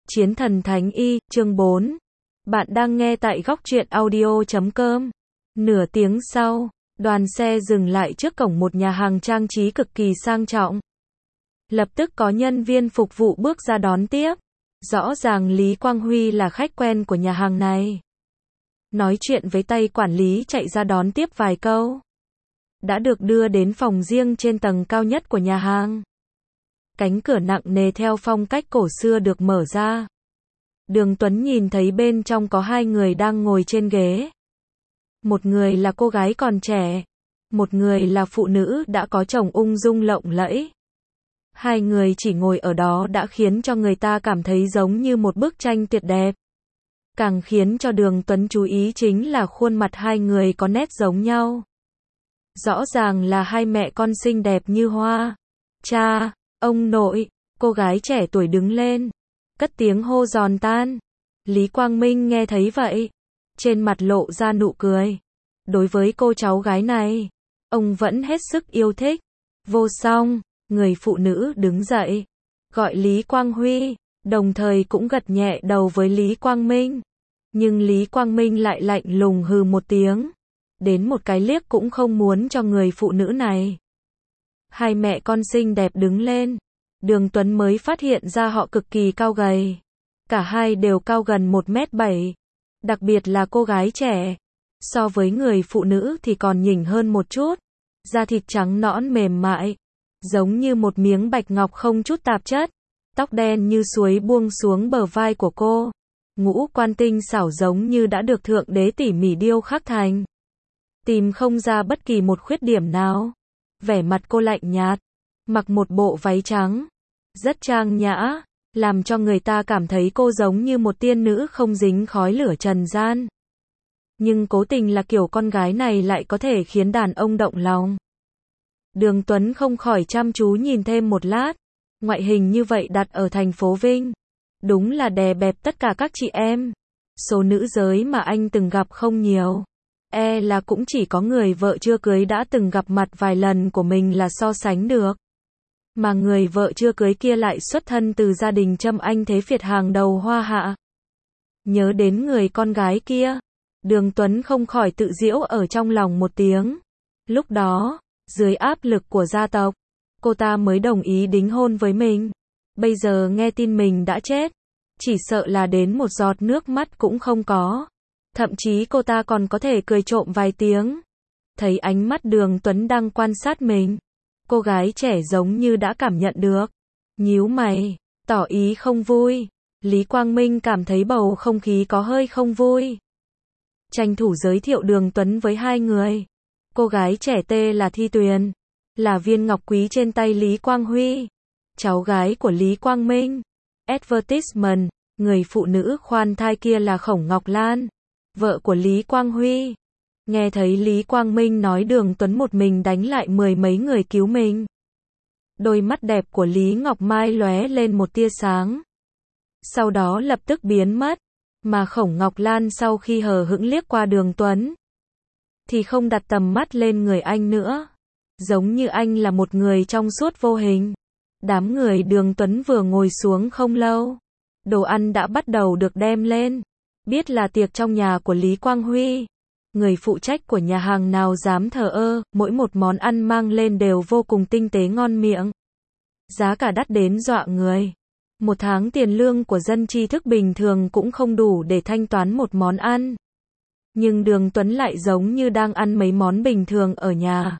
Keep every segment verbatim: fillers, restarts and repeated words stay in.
Chiến thần Thánh Y, chương bốn. Bạn đang nghe tại góc truyện audio chấm com. Nửa tiếng sau, đoàn xe dừng lại trước cổng một nhà hàng trang trí cực kỳ sang trọng. Lập tức có nhân viên phục vụ bước ra đón tiếp. Rõ ràng Lý Quang Huy là khách quen của nhà hàng này. Nói chuyện với tay quản lý chạy ra đón tiếp vài câu. Đã được đưa đến phòng riêng trên tầng cao nhất của nhà hàng. Cánh cửa nặng nề theo phong cách cổ xưa được mở ra. Đường Tuấn nhìn thấy bên trong có hai người đang ngồi trên ghế. Một người là cô gái còn trẻ. Một người là phụ nữ đã có chồng ung dung lộng lẫy. Hai người chỉ ngồi ở đó đã khiến cho người ta cảm thấy giống như một bức tranh tuyệt đẹp. Càng khiến cho Đường Tuấn chú ý chính là khuôn mặt hai người có nét giống nhau. Rõ ràng là hai mẹ con xinh đẹp như hoa. Cha, ông nội, cô gái trẻ tuổi đứng lên, cất tiếng hô giòn tan. Lý Quang Minh nghe thấy vậy, trên mặt lộ ra nụ cười. Đối với cô cháu gái này, ông vẫn hết sức yêu thích. Vô song, người phụ nữ đứng dậy, gọi Lý Quang Huy, đồng thời cũng gật nhẹ đầu với Lý Quang Minh. Nhưng Lý Quang Minh lại lạnh lùng hừ một tiếng, đến một cái liếc cũng không muốn cho người phụ nữ này. Hai mẹ con xinh đẹp đứng lên. Đường Tuấn mới phát hiện ra họ cực kỳ cao gầy. Cả hai đều cao gần một mét bảy. Đặc biệt là cô gái trẻ. So với người phụ nữ thì còn nhỉnh hơn một chút. Da thịt trắng nõn mềm mại. Giống như một miếng bạch ngọc không chút tạp chất. Tóc đen như suối buông xuống bờ vai của cô. Ngũ quan tinh xảo giống như đã được thượng đế tỉ mỉ điêu khắc thành. Tìm không ra bất kỳ một khuyết điểm nào. Vẻ mặt cô lạnh nhạt, mặc một bộ váy trắng, rất trang nhã, làm cho người ta cảm thấy cô giống như một tiên nữ không dính khói lửa trần gian. Nhưng cố tình là kiểu con gái này lại có thể khiến đàn ông động lòng. Đường Tuấn không khỏi chăm chú nhìn thêm một lát, ngoại hình như vậy đặt ở thành phố Vinh, đúng là đè bẹp tất cả các chị em. Số nữ giới mà anh từng gặp không nhiều. E là cũng chỉ có người vợ chưa cưới đã từng gặp mặt vài lần của mình là so sánh được. Mà người vợ chưa cưới kia lại xuất thân từ gia đình Trâm Anh thế Việt hàng đầu Hoa Hạ. Nhớ đến người con gái kia, Đường Tuấn không khỏi tự giễu ở trong lòng một tiếng. Lúc đó, dưới áp lực của gia tộc, cô ta mới đồng ý đính hôn với mình. Bây giờ nghe tin mình đã chết, chỉ sợ là đến một giọt nước mắt cũng không có. Thậm chí cô ta còn có thể cười trộm vài tiếng. Thấy ánh mắt Đường Tuấn đang quan sát mình, cô gái trẻ giống như đã cảm nhận được. Nhíu mày, tỏ ý không vui. Lý Quang Minh cảm thấy bầu không khí có hơi không vui. Tranh thủ giới thiệu Đường Tuấn với hai người. Cô gái trẻ tên là Thi Tuyền, là viên ngọc quý trên tay Lý Quang Huy, cháu gái của Lý Quang Minh. Advertisement, người phụ nữ khoan thai kia là Khổng Ngọc Lan, vợ của Lý Quang Huy. Nghe thấy Lý Quang Minh nói Đường Tuấn một mình đánh lại mười mấy người cứu mình. Đôi mắt đẹp của Lý Ngọc Mai lóe lên một tia sáng. Sau đó lập tức biến mất. Mà Khổng Ngọc Lan sau khi hờ hững liếc qua Đường Tuấn, thì không đặt tầm mắt lên người anh nữa. Giống như anh là một người trong suốt vô hình. Đám người Đường Tuấn vừa ngồi xuống không lâu, đồ ăn đã bắt đầu được đem lên. Biết là tiệc trong nhà của Lý Quang Huy, người phụ trách của nhà hàng nào dám thờ ơ, mỗi một món ăn mang lên đều vô cùng tinh tế ngon miệng. Giá cả đắt đến dọa người. Một tháng tiền lương của dân tri thức bình thường cũng không đủ để thanh toán một món ăn. Nhưng Đường Tuấn lại giống như đang ăn mấy món bình thường ở nhà.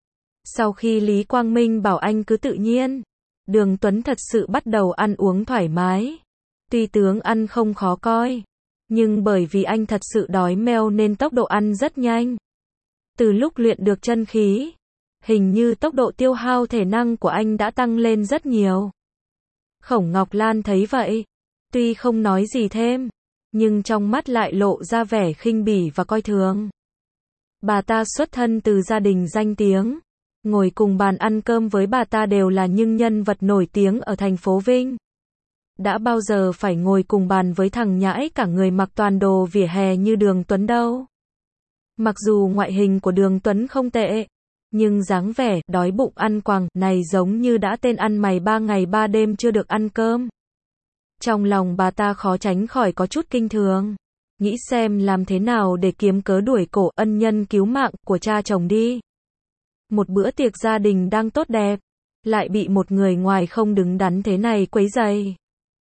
Sau khi Lý Quang Minh bảo anh cứ tự nhiên, Đường Tuấn thật sự bắt đầu ăn uống thoải mái. Tuy tướng ăn không khó coi, nhưng bởi vì anh thật sự đói meo nên tốc độ ăn rất nhanh. Từ lúc luyện được chân khí, hình như tốc độ tiêu hao thể năng của anh đã tăng lên rất nhiều. Khổng Ngọc Lan thấy vậy, tuy không nói gì thêm, nhưng trong mắt lại lộ ra vẻ khinh bỉ và coi thường. Bà ta xuất thân từ gia đình danh tiếng, ngồi cùng bàn ăn cơm với bà ta đều là những nhân vật nổi tiếng ở thành phố Vinh. Đã bao giờ phải ngồi cùng bàn với thằng nhãi cả người mặc toàn đồ vỉa hè như Đường Tuấn đâu. Mặc dù ngoại hình của Đường Tuấn không tệ, nhưng dáng vẻ đói bụng ăn quàng này giống như đã tên ăn mày ba ngày ba đêm chưa được ăn cơm. Trong lòng bà ta khó tránh khỏi có chút kinh thường. Nghĩ xem làm thế nào để kiếm cớ đuổi cổ ân nhân cứu mạng của cha chồng đi. Một bữa tiệc gia đình đang tốt đẹp, lại bị một người ngoài không đứng đắn thế này quấy rầy.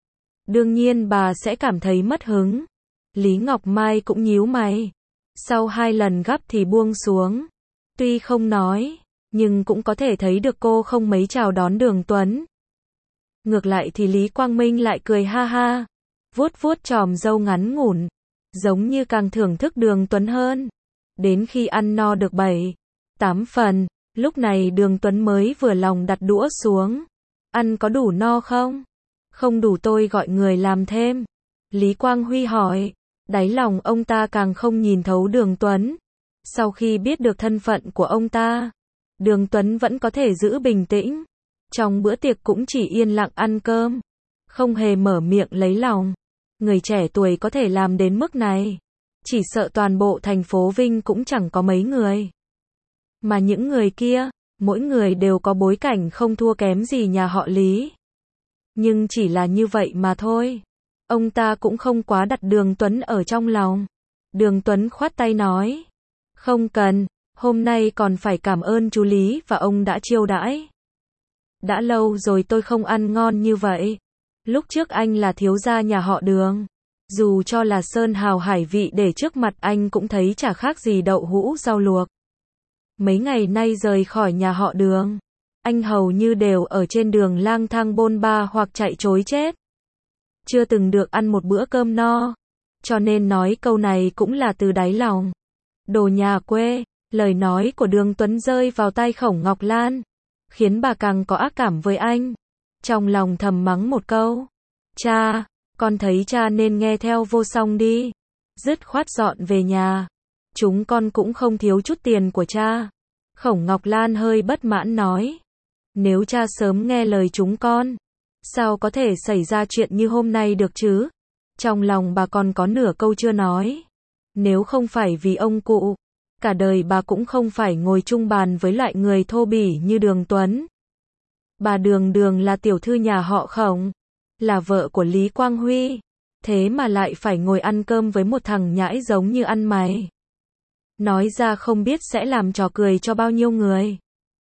Đương nhiên bà sẽ cảm thấy mất hứng. Lý Ngọc Mai cũng nhíu mày. Sau hai lần gắp thì buông xuống. Tuy không nói, nhưng cũng có thể thấy được cô không mấy chào đón Đường Tuấn. Ngược lại thì Lý Quang Minh lại cười ha ha, vuốt vuốt chòm râu ngắn ngủn, giống như càng thưởng thức Đường Tuấn hơn. Đến khi ăn no được bảy, tám phần, lúc này Đường Tuấn mới vừa lòng đặt đũa xuống. Ăn có đủ no không? Không đủ tôi gọi người làm thêm. Lý Quang Huy hỏi. Đáy lòng ông ta càng không nhìn thấu Đường Tuấn. Sau khi biết được thân phận của ông ta, Đường Tuấn vẫn có thể giữ bình tĩnh. Trong bữa tiệc cũng chỉ yên lặng ăn cơm, không hề mở miệng lấy lòng. Người trẻ tuổi có thể làm đến mức này, chỉ sợ toàn bộ thành phố Vinh cũng chẳng có mấy người. Mà những người kia, mỗi người đều có bối cảnh không thua kém gì nhà họ Lý. Nhưng chỉ là như vậy mà thôi. Ông ta cũng không quá đặt Đường Tuấn ở trong lòng. Đường Tuấn khoát tay nói. Không cần, hôm nay còn phải cảm ơn chú Lý và ông đã chiêu đãi. Đã lâu rồi tôi không ăn ngon như vậy. Lúc trước anh là thiếu gia nhà họ Đường. Dù cho là sơn hào hải vị để trước mặt anh cũng thấy chả khác gì đậu hũ rau luộc. Mấy ngày nay rời khỏi nhà họ Đường, anh hầu như đều ở trên đường lang thang bôn ba hoặc chạy trối chết. Chưa từng được ăn một bữa cơm no. Cho nên nói câu này cũng là từ đáy lòng. Đồ nhà quê, lời nói của Đường Tuấn rơi vào tai Khổng Ngọc Lan, khiến bà càng có ác cảm với anh. Trong lòng thầm mắng một câu. Cha, con thấy cha nên nghe theo Vô Song đi. Dứt khoát dọn về nhà. Chúng con cũng không thiếu chút tiền của cha. Khổng Ngọc Lan hơi bất mãn nói. Nếu cha sớm nghe lời chúng con, sao có thể xảy ra chuyện như hôm nay được chứ? Trong lòng bà còn có nửa câu chưa nói. Nếu không phải vì ông cụ, cả đời bà cũng không phải ngồi chung bàn với loại người thô bỉ như Đường Tuấn. Bà Đường Đường là tiểu thư nhà họ Khổng, là vợ của Lý Quang Huy, thế mà lại phải ngồi ăn cơm với một thằng nhãi giống như ăn mày. Nói ra không biết sẽ làm trò cười cho bao nhiêu người.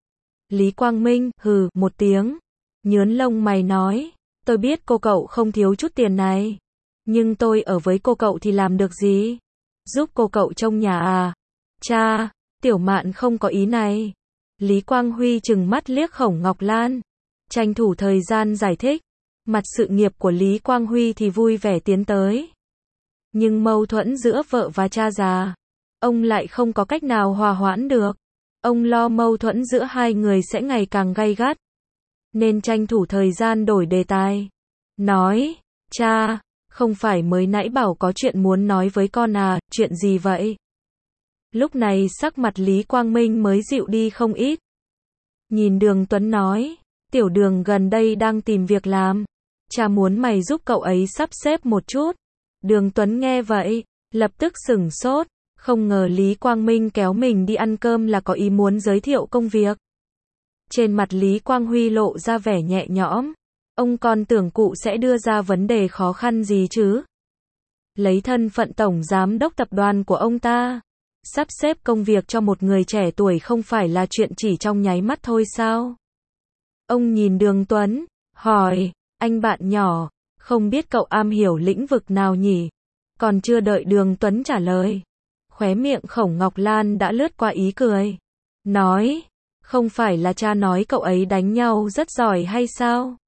Lý Quang Minh, hừ, một tiếng, nhớn lông mày nói, tôi biết cô cậu không thiếu chút tiền này, nhưng tôi ở với cô cậu thì làm được gì? Giúp cô cậu trông nhà à? Cha, Tiểu Mạn không có ý này. Lý Quang Huy trừng mắt liếc Khổng Ngọc Lan, tranh thủ thời gian giải thích. Mặt sự nghiệp của Lý Quang Huy thì vui vẻ tiến tới. Nhưng mâu thuẫn giữa vợ và cha già, ông lại không có cách nào hòa hoãn được. Ông lo mâu thuẫn giữa hai người sẽ ngày càng gay gắt, nên tranh thủ thời gian đổi đề tài. Nói, cha, không phải mới nãy bảo có chuyện muốn nói với con à, chuyện gì vậy? Lúc này sắc mặt Lý Quang Minh mới dịu đi không ít. Nhìn Đường Tuấn nói, Tiểu Đường gần đây đang tìm việc làm. Cha muốn mày giúp cậu ấy sắp xếp một chút. Đường Tuấn nghe vậy, lập tức sửng sốt. Không ngờ Lý Quang Minh kéo mình đi ăn cơm là có ý muốn giới thiệu công việc. Trên mặt Lý Quang Huy lộ ra vẻ nhẹ nhõm. Ông còn tưởng cụ sẽ đưa ra vấn đề khó khăn gì chứ? Lấy thân phận tổng giám đốc tập đoàn của ông ta, sắp xếp công việc cho một người trẻ tuổi không phải là chuyện chỉ trong nháy mắt thôi sao? Ông nhìn Đường Tuấn, hỏi, anh bạn nhỏ, không biết cậu am hiểu lĩnh vực nào nhỉ? Còn chưa đợi Đường Tuấn trả lời, khóe miệng Khổng Ngọc Lan đã lướt qua ý cười. Nói, không phải là cha nói cậu ấy đánh nhau rất giỏi hay sao?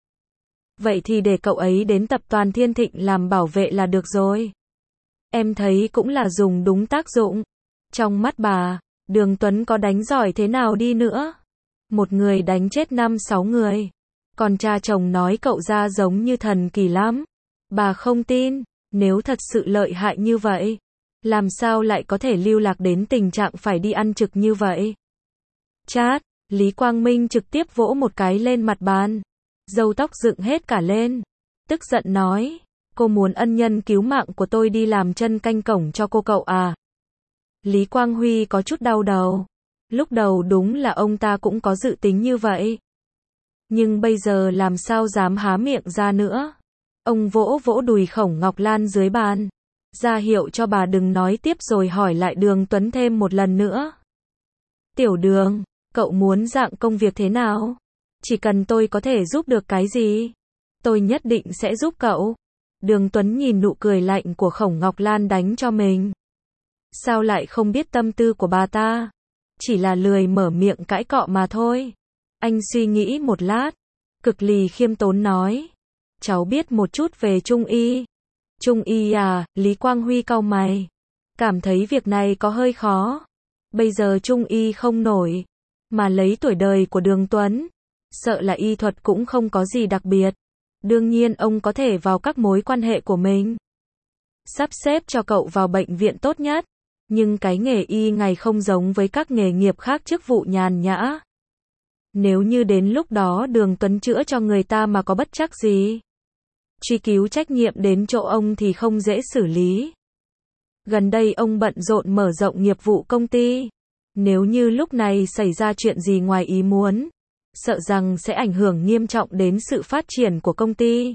Vậy thì để cậu ấy đến tập đoàn Thiên Thịnh làm bảo vệ là được rồi. Em thấy cũng là dùng đúng tác dụng. Trong mắt bà, Đường Tuấn có đánh giỏi thế nào đi nữa? Một người đánh chết năm sáu người. Còn cha chồng nói cậu ra giống như thần kỳ lắm. Bà không tin, nếu thật sự lợi hại như vậy, làm sao lại có thể lưu lạc đến tình trạng phải đi ăn trực như vậy? Chát, Lý Quang Minh trực tiếp vỗ một cái lên mặt bàn. Râu tóc dựng hết cả lên. Tức giận nói, cô muốn ân nhân cứu mạng của tôi đi làm chân canh cổng cho cô cậu à? Lý Quang Huy có chút đau đầu. Lúc đầu đúng là ông ta cũng có dự tính như vậy. Nhưng bây giờ làm sao dám há miệng ra nữa? Ông vỗ vỗ đùi Khổng Ngọc Lan dưới bàn, ra hiệu cho bà đừng nói tiếp rồi hỏi lại Đường Tuấn thêm một lần nữa. Tiểu Đường, cậu muốn dạng công việc thế nào? Chỉ cần tôi có thể giúp được cái gì, tôi nhất định sẽ giúp cậu. Đường Tuấn nhìn nụ cười lạnh của Khổng Ngọc Lan đánh cho mình. Sao lại không biết tâm tư của bà ta? Chỉ là lười mở miệng cãi cọ mà thôi. Anh suy nghĩ một lát, cực lì khiêm tốn nói. Cháu biết một chút về Trung y. Trung y à? Lý Quang Huy cau mày, cảm thấy việc này có hơi khó. Bây giờ Trung y không nổi, mà lấy tuổi đời của Đường Tuấn, sợ là y thuật cũng không có gì đặc biệt. Đương nhiên ông có thể vào các mối quan hệ của mình, sắp xếp cho cậu vào bệnh viện tốt nhất. Nhưng cái nghề y ngày không giống với các nghề nghiệp khác chức vụ nhàn nhã. Nếu như đến lúc đó Đường Tuấn chữa cho người ta mà có bất trắc gì, truy cứu trách nhiệm đến chỗ ông thì không dễ xử lý. Gần đây ông bận rộn mở rộng nghiệp vụ công ty. Nếu như lúc này xảy ra chuyện gì ngoài ý muốn, sợ rằng sẽ ảnh hưởng nghiêm trọng đến sự phát triển của công ty.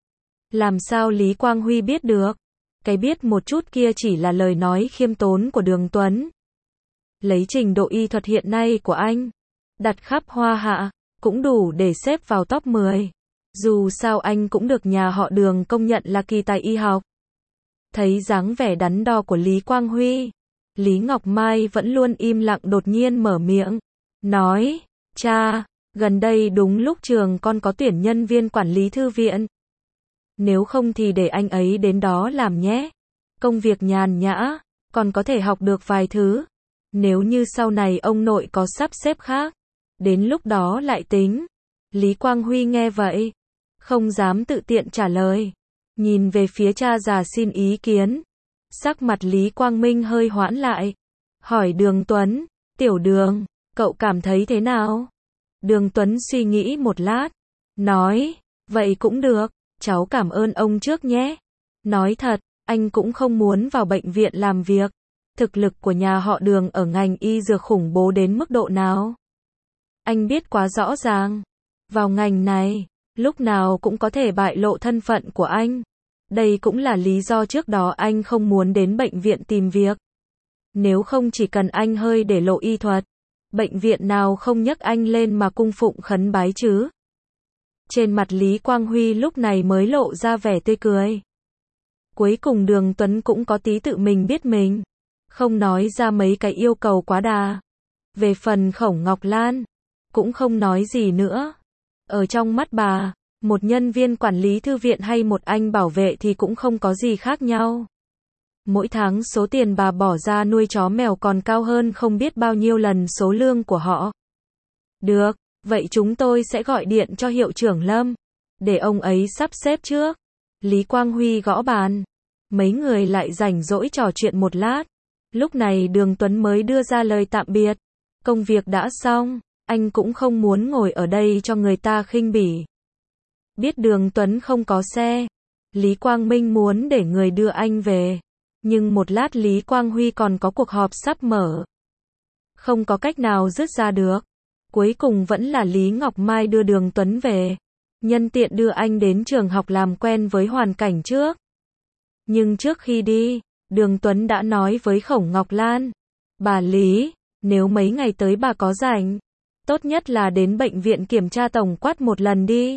Làm sao Lý Quang Huy biết được? Cái biết một chút kia chỉ là lời nói khiêm tốn của Đường Tuấn. Lấy trình độ y thuật hiện nay của anh, đặt khắp Hoa Hạ, cũng đủ để xếp vào top mười. Dù sao anh cũng được nhà họ Đường công nhận là kỳ tài y học. Thấy dáng vẻ đắn đo của Lý Quang Huy, Lý Ngọc Mai vẫn luôn im lặng đột nhiên mở miệng, nói, cha, gần đây đúng lúc trường con có tuyển nhân viên quản lý thư viện. Nếu không thì để anh ấy đến đó làm nhé. Công việc nhàn nhã, còn có thể học được vài thứ. Nếu như sau này ông nội có sắp xếp khác, đến lúc đó lại tính. Lý Quang Huy nghe vậy, không dám tự tiện trả lời. Nhìn về phía cha già xin ý kiến. Sắc mặt Lý Quang Minh hơi hoãn lại. Hỏi Đường Tuấn, Tiểu Đường, cậu cảm thấy thế nào? Đường Tuấn suy nghĩ một lát, nói, vậy cũng được, cháu cảm ơn ông trước nhé. Nói thật, anh cũng không muốn vào bệnh viện làm việc. Thực lực của nhà họ Đường ở ngành y dược khủng bố đến mức độ nào? Anh biết quá rõ ràng. Vào ngành này, lúc nào cũng có thể bại lộ thân phận của anh. Đây cũng là lý do trước đó anh không muốn đến bệnh viện tìm việc. Nếu không chỉ cần anh hơi để lộ y thuật, bệnh viện nào không nhấc anh lên mà cung phụng khấn bái chứ? Trên mặt Lý Quang Huy lúc này mới lộ ra vẻ tươi cười. Cuối cùng Đường Tuấn cũng có tí tự mình biết mình, không nói ra mấy cái yêu cầu quá đà. Về phần Khổng Ngọc Lan, cũng không nói gì nữa. Ở trong mắt bà, một nhân viên quản lý thư viện hay một anh bảo vệ thì cũng không có gì khác nhau. Mỗi tháng số tiền bà bỏ ra nuôi chó mèo còn cao hơn không biết bao nhiêu lần số lương của họ. Được, vậy chúng tôi sẽ gọi điện cho hiệu trưởng Lâm, để ông ấy sắp xếp trước. Lý Quang Huy gõ bàn. Mấy người lại rảnh rỗi trò chuyện một lát. Lúc này Đường Tuấn mới đưa ra lời tạm biệt. Công việc đã xong, anh cũng không muốn ngồi ở đây cho người ta khinh bỉ. Biết Đường Tuấn không có xe, Lý Quang Minh muốn để người đưa anh về. Nhưng một lát Lý Quang Huy còn có cuộc họp sắp mở. Không có cách nào dứt ra được. Cuối cùng vẫn là Lý Ngọc Mai đưa Đường Tuấn về. Nhân tiện đưa anh đến trường học làm quen với hoàn cảnh trước. Nhưng trước khi đi, Đường Tuấn đã nói với Khổng Ngọc Lan. Bà Lý, nếu mấy ngày tới bà có rảnh, tốt nhất là đến bệnh viện kiểm tra tổng quát một lần đi.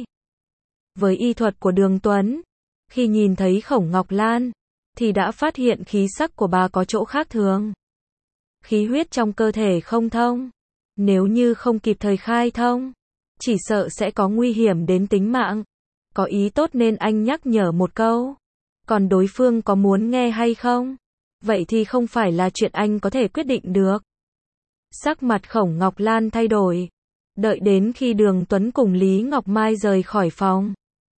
Với y thuật của Đường Tuấn, khi nhìn thấy Khổng Ngọc Lan, thì đã phát hiện khí sắc của bà có chỗ khác thường. Khí huyết trong cơ thể không thông. Nếu như không kịp thời khai thông, chỉ sợ sẽ có nguy hiểm đến tính mạng. Có ý tốt nên anh nhắc nhở một câu. Còn đối phương có muốn nghe hay không? Vậy thì không phải là chuyện anh có thể quyết định được. Sắc mặt Khổng Ngọc Lan thay đổi. Đợi đến khi Đường Tuấn cùng Lý Ngọc Mai rời khỏi phòng,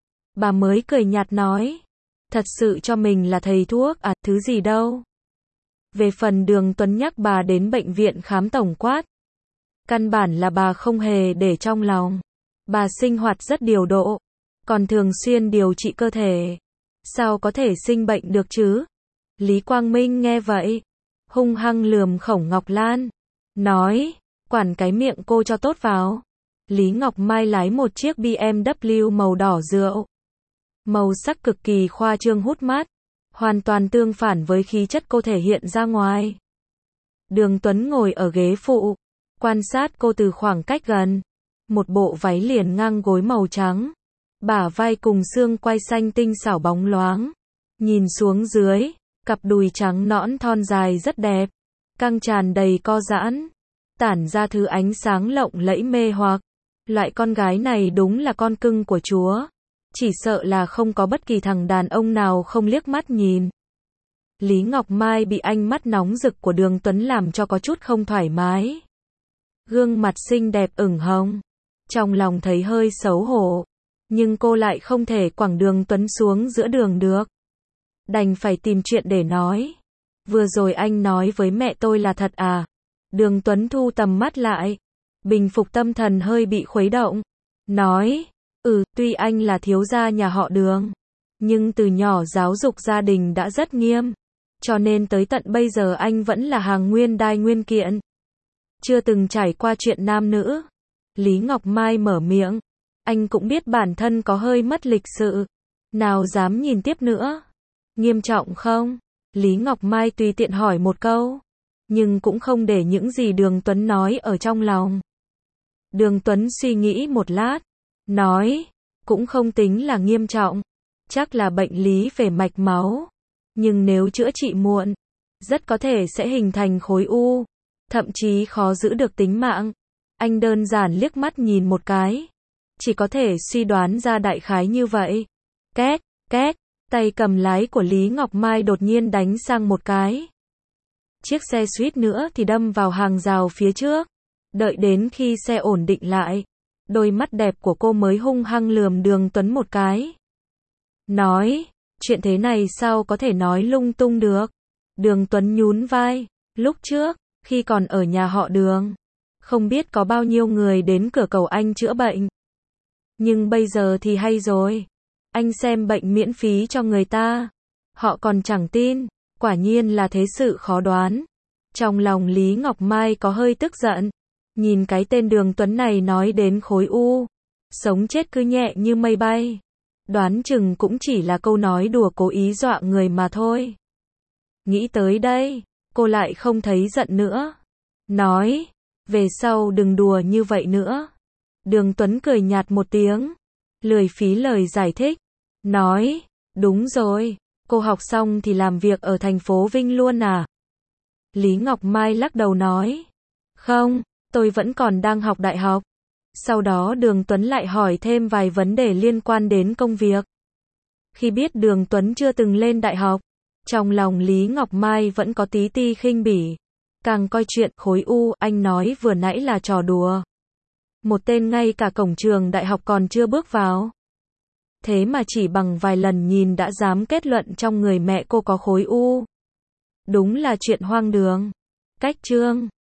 bà mới cười nhạt nói. Thật sự cho mình là thầy thuốc à, thứ gì đâu. Về phần Đường Tuấn nhắc bà đến bệnh viện khám tổng quát, căn bản là bà không hề để trong lòng. Bà sinh hoạt rất điều độ, còn thường xuyên điều trị cơ thể. Sao có thể sinh bệnh được chứ? Lý Quang Minh nghe vậy, hung hăng lườm Khổng Ngọc Lan, nói, quản cái miệng cô cho tốt vào. Lý Ngọc Mai lái một chiếc B M W màu đỏ rượu. màu sắc cực kỳ khoa trương hút mắt, hoàn toàn tương phản với khí chất cô thể hiện ra ngoài. Đường Tuấn ngồi ở ghế phụ, quan sát cô từ khoảng cách gần. Một bộ váy liền ngang gối màu trắng, bả vai cùng xương quai xanh tinh xảo bóng loáng. Nhìn xuống dưới, cặp đùi trắng nõn thon dài rất đẹp, căng tràn đầy co giãn, tản ra thứ ánh sáng lộng lẫy mê hoặc. Loại con gái này đúng là con cưng của Chúa. Chỉ sợ là không có bất kỳ thằng đàn ông nào không liếc mắt nhìn. Lý Ngọc Mai bị ánh mắt nóng rực của Đường Tuấn làm cho có chút không thoải mái. Gương mặt xinh đẹp ửng hồng, trong lòng thấy hơi xấu hổ, nhưng cô lại không thể quẳng Đường Tuấn xuống giữa đường được. Đành phải tìm chuyện để nói. Vừa rồi anh nói với mẹ tôi là thật à? Đường Tuấn thu tầm mắt lại, bình phục tâm thần hơi bị khuấy động, nói, ừ, tuy anh là thiếu gia nhà họ Đường, nhưng từ nhỏ giáo dục gia đình đã rất nghiêm, cho nên tới tận bây giờ anh vẫn là hàng nguyên đai nguyên kiện, chưa từng trải qua chuyện nam nữ. Lý Ngọc Mai mở miệng, anh cũng biết bản thân có hơi mất lịch sự, nào dám nhìn tiếp nữa. Nghiêm trọng không? Lý Ngọc Mai tùy tiện hỏi một câu, nhưng cũng không để những gì Đường Tuấn nói ở trong lòng. Đường Tuấn suy nghĩ một lát, nói, cũng không tính là nghiêm trọng, chắc là bệnh lý về mạch máu, nhưng nếu chữa trị muộn, rất có thể sẽ hình thành khối u, thậm chí khó giữ được tính mạng. Anh đơn giản liếc mắt nhìn một cái, chỉ có thể suy đoán ra đại khái như vậy. Két, két, tay cầm lái của Lý Ngọc Mai đột nhiên đánh sang một cái. Chiếc xe suýt nữa thì đâm vào hàng rào phía trước. Đợi đến khi xe ổn định lại, đôi mắt đẹp của cô mới hung hăng lườm Đường Tuấn một cái. Nói, chuyện thế này sao có thể nói lung tung được? Đường Tuấn nhún vai, lúc trước, khi còn ở nhà họ Đường, không biết có bao nhiêu người đến cửa cầu anh chữa bệnh. Nhưng bây giờ thì hay rồi, anh xem bệnh miễn phí cho người ta, họ còn chẳng tin, quả nhiên là thế sự khó đoán. Trong lòng Lý Ngọc Mai có hơi tức giận, nhìn cái tên Đường Tuấn này nói đến khối u, sống chết cứ nhẹ như mây bay. Đoán chừng cũng chỉ là câu nói đùa cố ý dọa người mà thôi. Nghĩ tới đây, cô lại không thấy giận nữa. Nói, về sau đừng đùa như vậy nữa. Đường Tuấn cười nhạt một tiếng, lười phí lời giải thích. Nói, đúng rồi, cô học xong thì làm việc ở thành phố Vinh luôn à? Lý Ngọc Mai lắc đầu nói, không, tôi vẫn còn đang học đại học. Sau đó Đường Tuấn lại hỏi thêm vài vấn đề liên quan đến công việc. Khi biết Đường Tuấn chưa từng lên đại học, trong lòng Lý Ngọc Mai vẫn có tí ti khinh bỉ. Càng coi chuyện khối u anh nói vừa nãy là trò đùa. Một tên ngay cả cổng trường đại học còn chưa bước vào. Thế mà chỉ bằng vài lần nhìn đã dám kết luận trong người mẹ cô có khối u. Đúng là chuyện hoang đường. Cách chương